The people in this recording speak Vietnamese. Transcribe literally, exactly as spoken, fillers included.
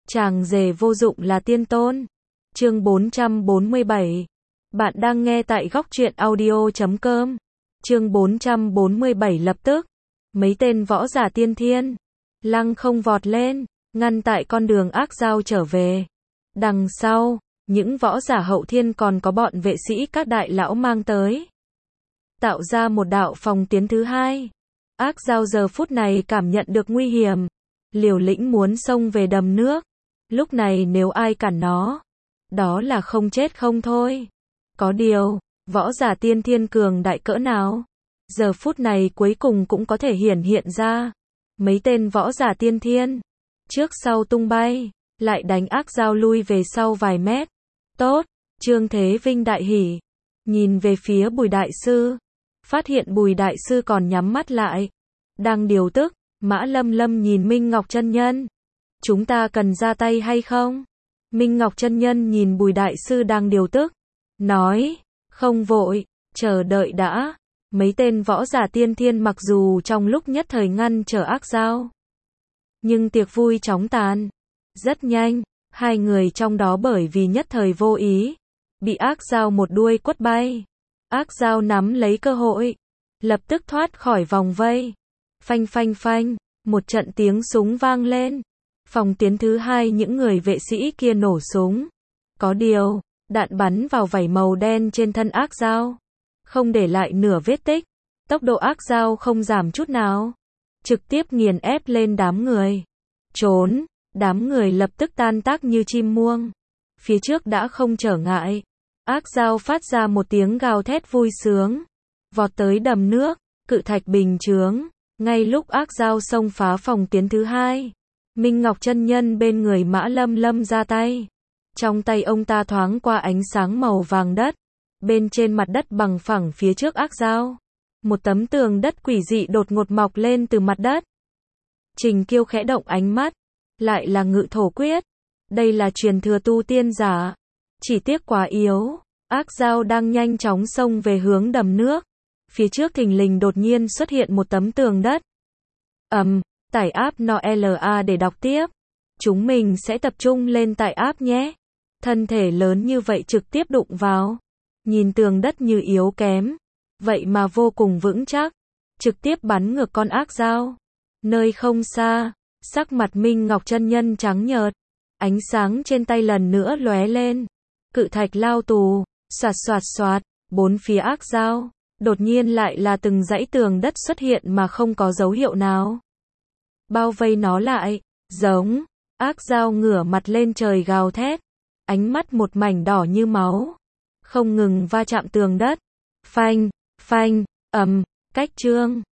Chàng rể vô dụng là tiên tôn. Chương bốn trăm bốn mươi bảy. Bạn đang nghe tại góc truyện audio chấm com. Chương bốn trăm bốn mươi bảy lập tức. Mấy tên võ giả tiên thiên. Lăng không vọt lên, ngăn tại con đường ác giao trở về. Đằng sau, những võ giả hậu thiên còn có bọn vệ sĩ các đại lão mang tới. Tạo ra một đạo phòng tiến thứ hai. Ác giao giờ phút này cảm nhận được nguy hiểm. Liều lĩnh muốn xông về đầm nước. Lúc này nếu ai cản nó, đó là không chết không thôi. Có điều, võ giả tiên thiên cường đại cỡ nào, giờ phút này cuối cùng cũng có thể hiển hiện ra. Mấy tên võ giả tiên thiên, trước sau tung bay, lại đánh ác giao lui về sau vài mét. Tốt, Trương Thế Vinh đại hỉ, nhìn về phía Bùi đại sư, phát hiện Bùi đại sư còn nhắm mắt lại, đang điều tức. Mã Lâm Lâm nhìn Minh Ngọc chân nhân, chúng ta cần ra tay hay không? Minh Ngọc chân nhân nhìn Bùi đại sư đang điều tức, nói, không vội, chờ đợi đã. Mấy tên võ giả tiên thiên mặc dù trong lúc nhất thời ngăn trở ác giao, nhưng tiệc vui chóng tàn. Rất nhanh, hai người trong đó bởi vì nhất thời vô ý, bị ác giao một đuôi quất bay. Ác giao nắm lấy cơ hội, lập tức thoát khỏi vòng vây. Phanh phanh phanh, một trận tiếng súng vang lên. Phòng tiến thứ hai những người vệ sĩ kia nổ súng. Có điều, đạn bắn vào vảy màu đen trên thân ác giao, không để lại nửa vết tích. Tốc độ ác giao không giảm chút nào, trực tiếp nghiền ép lên đám người. Trốn, đám người lập tức tan tác như chim muông. Phía trước đã không trở ngại. Ác giao phát ra một tiếng gào thét vui sướng, vọt tới đầm nước, cự thạch bình chướng. Ngay lúc ác giao xông phá phòng tiến thứ hai, Minh Ngọc chân nhân bên người Mã Lâm Lâm ra tay. Trong tay ông ta thoáng qua ánh sáng màu vàng đất. Bên trên mặt đất bằng phẳng phía trước ác giao, một tấm tường đất quỷ dị đột ngột mọc lên từ mặt đất. Trình Kiêu khẽ động ánh mắt, lại là ngự thổ quyết. Đây là truyền thừa tu tiên giả, chỉ tiếc quá yếu. Ác giao đang nhanh chóng xông về hướng đầm nước. Phía trước thình lình đột nhiên xuất hiện một tấm tường đất. Ầm, um, tải app no la để đọc tiếp. Chúng mình sẽ tập trung lên tải app nhé. Thân thể lớn như vậy trực tiếp đụng vào. Nhìn tường đất như yếu kém, vậy mà vô cùng vững chắc. Trực tiếp bắn ngược con ác giao. Nơi không xa, sắc mặt Minh Ngọc chân nhân trắng nhợt. Ánh sáng trên tay lần nữa lóe lên. Cự thạch lao tù, xoạt xoạt xoạt, bốn phía ác giao. Đột nhiên lại là từng dãy tường đất xuất hiện mà không có dấu hiệu nào. Bao vây nó lại, giống, ác giao ngửa mặt lên trời gào thét. Ánh mắt một mảnh đỏ như máu. Không ngừng va chạm tường đất. Phanh, phanh, ầm, cách trương.